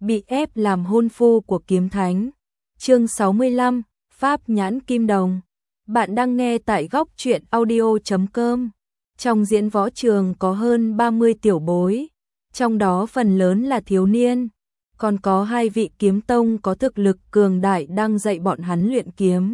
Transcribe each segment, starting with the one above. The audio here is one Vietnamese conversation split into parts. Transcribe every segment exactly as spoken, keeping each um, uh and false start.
bị ép làm hôn phu của kiếm thánh. Chương sáu mươi lăm, Pháp nhãn kim đồng. Bạn đang nghe tại góc truyện audio chấm com. Trong diễn võ trường có hơn ba mươi tiểu bối, trong đó phần lớn là thiếu niên, còn có hai vị kiếm tông có thực lực cường đại đang dạy bọn hắn luyện kiếm.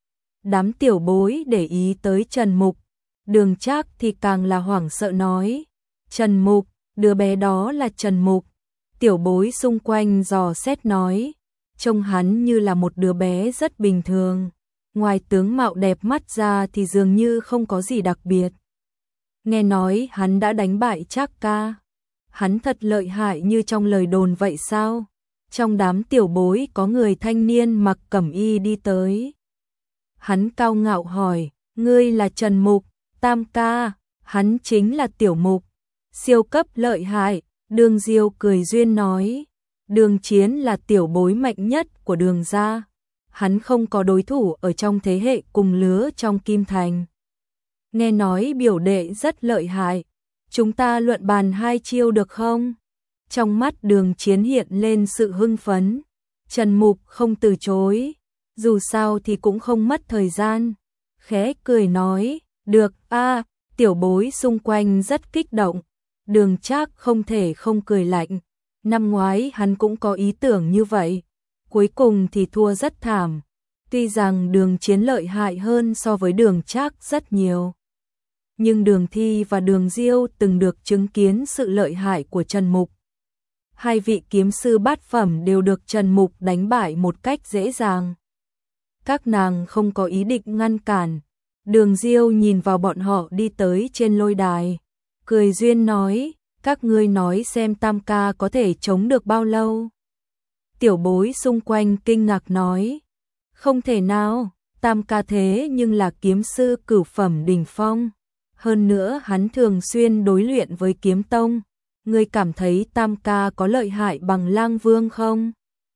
Đám tiểu bối để ý tới Trần Mục, Đường Trác thì càng là hoảng sợ nói: "Trần Mục, đứa bé đó là Trần Mục." Tiểu bối xung quanh dò xét nói: "Trông hắn như là một đứa bé rất bình thường, ngoài tướng mạo đẹp mắt ra thì dường như không có gì đặc biệt. Nghe nói hắn đã đánh bại Trác ca. Hắn thật lợi hại như trong lời đồn vậy sao?" Trong đám tiểu bối có người thanh niên mặc cẩm y đi tới. Hắn cao ngạo hỏi: "Ngươi là Trần Mục?" "Tam ca, hắn chính là Tiểu Mục, siêu cấp lợi hại." Đường Diêu cười duyên nói: "Đường Chiến là tiểu bối mạnh nhất của Đường gia, hắn không có đối thủ ở trong thế hệ cùng lứa trong Kim Thành. Nghe nói biểu đệ rất lợi hại, chúng ta luận bàn hai chiêu được không?" Trong mắt Đường Chiến hiện lên sự hưng phấn. Trần Mục không từ chối, dù sao thì cũng không mất thời gian, khẽ cười nói: "Được a." Tiểu bối xung quanh rất kích động. Đường Trác không thể không cười lạnh. Năm ngoái hắn cũng có ý tưởng như vậy, cuối cùng thì thua rất thảm. Tuy rằng Đường Chiến lợi hại hơn so với Đường Trác rất nhiều, nhưng Đường Thi và Đường Diêu từng được chứng kiến sự lợi hại của Trần Mục. Hai vị kiếm sư bát phẩm đều được Trần Mục đánh bại một cách dễ dàng. Các nàng không có ý định ngăn cản. Đường Diêu nhìn vào bọn họ đi tới trên lôi đài, cười duyên nói: "Các ngươi nói xem Tam ca có thể chống được bao lâu?" Tiểu bối xung quanh kinh ngạc nói: "Không thể nào, Tam ca thế nhưng là kiếm sư cửu phẩm đỉnh phong. Hơn nữa hắn thường xuyên đối luyện với kiếm tông. Ngươi cảm thấy Tam ca có lợi hại bằng Lang Vương không?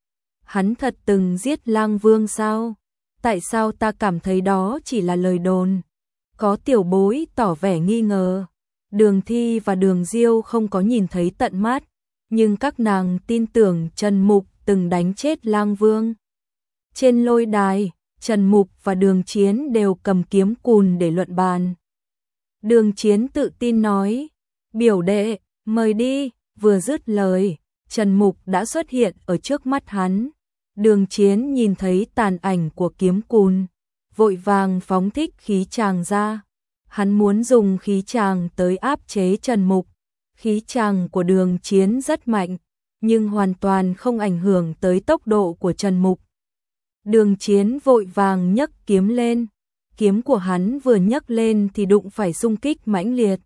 Hắn thật từng giết Lang Vương sao? Tại sao ta cảm thấy đó chỉ là lời đồn?" Có tiểu bối tỏ vẻ nghi ngờ. Đường Thi và Đường Diêu không có nhìn thấy tận mắt, nhưng các nàng tin tưởng Trần Mục từng đánh chết Lang Vương. Trên lôi đài, Trần Mục và Đường Chiến đều cầm kiếm cùn để luận bàn. Đường Chiến tự tin nói: "Biểu đệ, mời đi." Vừa dứt lời, Trần Mục đã xuất hiện ở trước mắt hắn. Đường Chiến nhìn thấy tàn ảnh của kiếm cùn, vội vàng phóng thích khí tràng ra. Hắn muốn dùng khí tràng tới áp chế Trần Mục. Khí tràng của Đường Chiến rất mạnh, nhưng hoàn toàn không ảnh hưởng tới tốc độ của Trần Mục. Đường Chiến vội vàng nhấc kiếm lên. Kiếm của hắn vừa nhấc lên thì đụng phải xung kích mãnh liệt.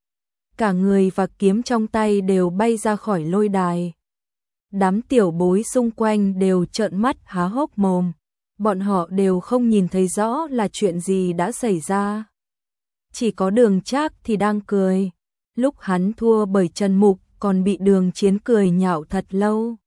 Cả người và kiếm trong tay đều bay ra khỏi lôi đài. Đám tiểu bối xung quanh đều trợn mắt há hốc mồm. Bọn họ đều không nhìn thấy rõ là chuyện gì đã xảy ra. Chỉ có Đường Trác thì đang cười. Lúc hắn thua bởi Trần Mục còn bị Đường Chiến cười nhạo thật lâu.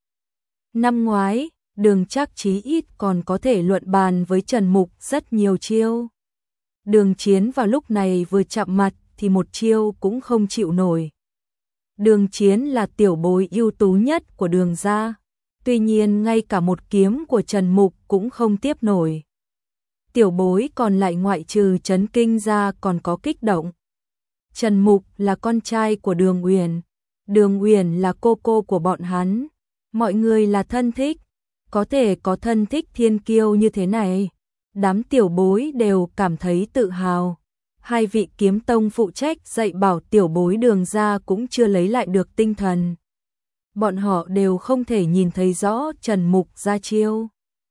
Năm ngoái, Đường Trác chí ít còn có thể luận bàn với Trần Mục rất nhiều chiêu. Đường Chiến vào lúc này vừa chạm mặt thì một chiêu cũng không chịu nổi. Đường Chiến là tiểu bối ưu tú nhất của Đường gia, tuy nhiên ngay cả một kiếm của Trần Mục cũng không tiếp nổi. Tiểu bối còn lại ngoại trừ chấn kinh ra còn có kích động. Trần Mục là con trai của Đường Uyển, Đường Uyển là cô cô của bọn hắn, mọi người là thân thích, có thể có thân thích thiên kiêu như thế này. Đám tiểu bối đều cảm thấy tự hào. Hai vị kiếm tông phụ trách dạy bảo tiểu bối Đường gia cũng chưa lấy lại được tinh thần. Bọn họ đều không thể nhìn thấy rõ Trần Mục ra chiêu.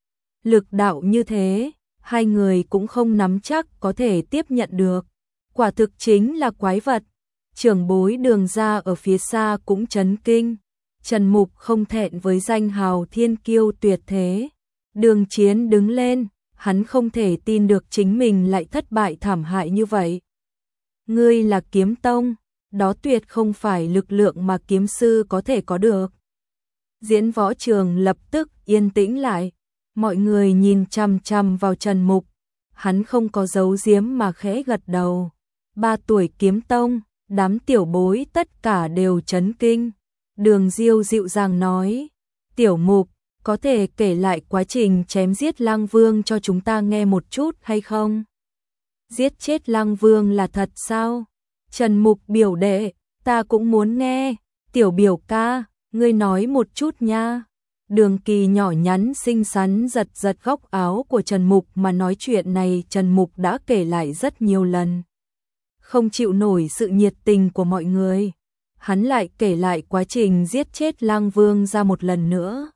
Lực đạo như thế, hai người cũng không nắm chắc có thể tiếp nhận được. Quả thực chính là quái vật. Trưởng bối Đường gia ở phía xa cũng chấn kinh. Trần Mục không thẹn với danh hào thiên kiêu tuyệt thế. Đường Chiến đứng lên, hắn không thể tin được chính mình lại thất bại thảm hại như vậy. "Ngươi là kiếm tông, đó tuyệt không phải lực lượng mà kiếm sư có thể có được." Diễn võ trường lập tức yên tĩnh lại. Mọi người nhìn chằm chằm vào Trần Mục. Hắn không có giấu giếm mà khẽ gật đầu. Ba tuổi kiếm tông, đám tiểu bối tất cả đều chấn kinh. Đường Diêu dịu dàng nói: Tiểu Mục, có thể kể lại quá trình chém giết Lăng Vương cho chúng ta nghe một chút hay không? Giết chết Lăng Vương là thật sao? Trần Mục biểu đệ, ta cũng muốn nghe. Tiểu biểu ca, ngươi nói một chút nha. Đường Kỳ nhỏ nhắn xinh xắn giật giật góc áo của Trần Mục mà nói chuyện này Trần Mục đã kể lại rất nhiều lần. Không chịu nổi sự nhiệt tình của mọi người, hắn lại kể lại quá trình giết chết Lăng Vương ra một lần nữa.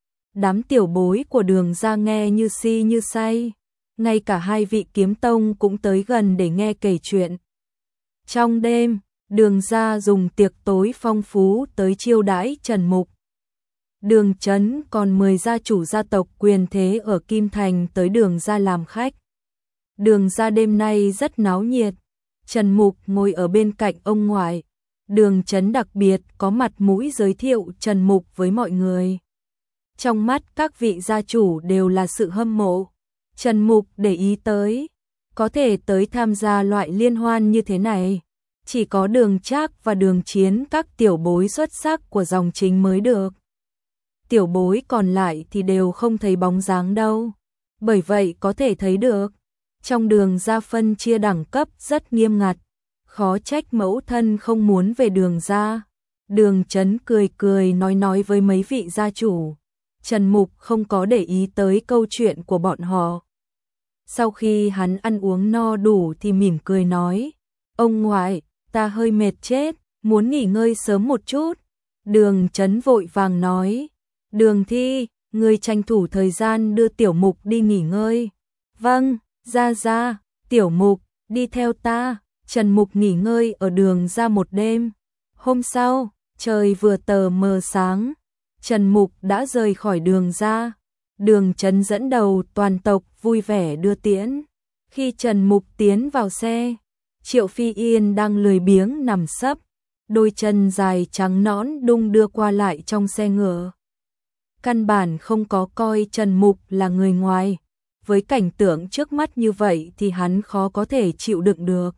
Đám tiểu bối của Đường gia nghe như si như say, ngay cả hai vị kiếm tông cũng tới gần để nghe kể chuyện. Trong đêm, Đường gia dùng tiệc tối phong phú tới chiêu đãi Trần Mục. Đường Chấn còn mời gia chủ gia tộc quyền thế ở Kim Thành tới Đường gia làm khách. Đường gia đêm nay rất náo nhiệt. Trần Mục ngồi ở bên cạnh ông ngoại. Đường Chấn đặc biệt có mặt mũi giới thiệu Trần Mục với mọi người. Trong mắt các vị gia chủ đều là sự hâm mộ. Trần Mục để ý tới, có thể tới tham gia loại liên hoan như thế này, chỉ có Đường Trác và Đường Chiến các tiểu bối xuất sắc của dòng chính mới được. Tiểu bối còn lại thì đều không thấy bóng dáng đâu. Bởi vậy có thể thấy được, trong Đường gia phân chia đẳng cấp rất nghiêm ngặt, khó trách mẫu thân không muốn về Đường gia. Đường Chấn cười cười nói nói với mấy vị gia chủ. Trần Mục không có để ý tới câu chuyện của bọn họ. Sau khi hắn ăn uống no đủ thì mỉm cười nói, ông ngoại, ta hơi mệt chết, muốn nghỉ ngơi sớm một chút. Đường Chấn vội vàng nói, Đường Thi, ngươi tranh thủ thời gian đưa Tiểu Mục đi nghỉ ngơi. Vâng, ra ra, Tiểu Mục, đi theo ta. Trần Mục nghỉ ngơi ở Đường gia một đêm. Hôm sau, trời vừa tờ mờ sáng, Trần Mục đã rời khỏi Đường gia. Đường Chấn dẫn đầu toàn tộc vui vẻ đưa tiễn. Khi Trần Mục tiến vào xe, Triệu Phi Yên đang lười biếng nằm sấp, đôi chân dài trắng nõn đung đưa qua lại trong xe ngựa. Căn bản không có coi Trần Mục là người ngoài. Với cảnh tượng trước mắt như vậy thì hắn khó có thể chịu đựng được.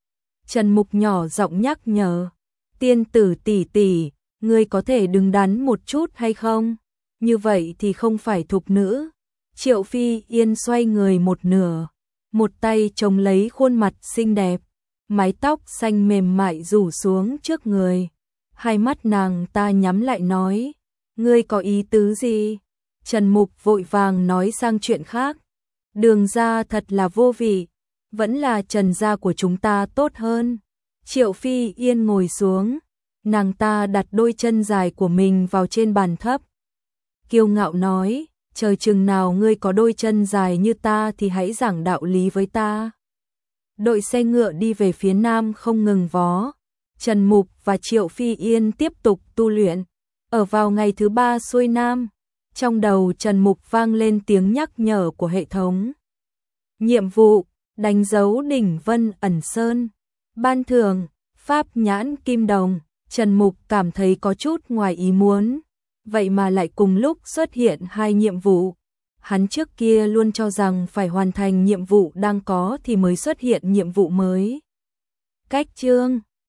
Trần Mục nhỏ giọng nhắc nhở, tiên tử tỷ tỷ, ngươi có thể đứng đắn một chút hay không? Như vậy thì không phải thục nữ. Triệu Phi Yên xoay người một nửa, một tay chống lấy khuôn mặt xinh đẹp, mái tóc xanh mềm mại rủ xuống trước người. Hai mắt nàng ta nhắm lại nói, ngươi có ý tứ gì? Trần Mục vội vàng nói sang chuyện khác. Đường gia thật là vô vị, vẫn là Trần gia của chúng ta tốt hơn. Triệu Phi Yên ngồi xuống, nàng ta đặt đôi chân dài của mình vào trên bàn thấp. Kiêu ngạo nói, trời chừng nào ngươi có đôi chân dài như ta thì hãy giảng đạo lý với ta. Đội xe ngựa đi về phía nam không ngừng vó. Trần Mục và Triệu Phi Yên tiếp tục tu luyện. Ở vào ngày thứ ba xuôi nam, trong đầu Trần Mục vang lên tiếng nhắc nhở của hệ thống. Nhiệm vụ, đánh dấu đỉnh Vân Ẩn Sơn. Ban thưởng, Pháp Nhãn Kim Đồng. Trần Mục cảm thấy có chút ngoài ý muốn. Vậy mà lại cùng lúc xuất hiện hai nhiệm vụ. Hắn trước kia luôn cho rằng phải hoàn thành nhiệm vụ đang có thì mới xuất hiện nhiệm vụ mới. Cách chương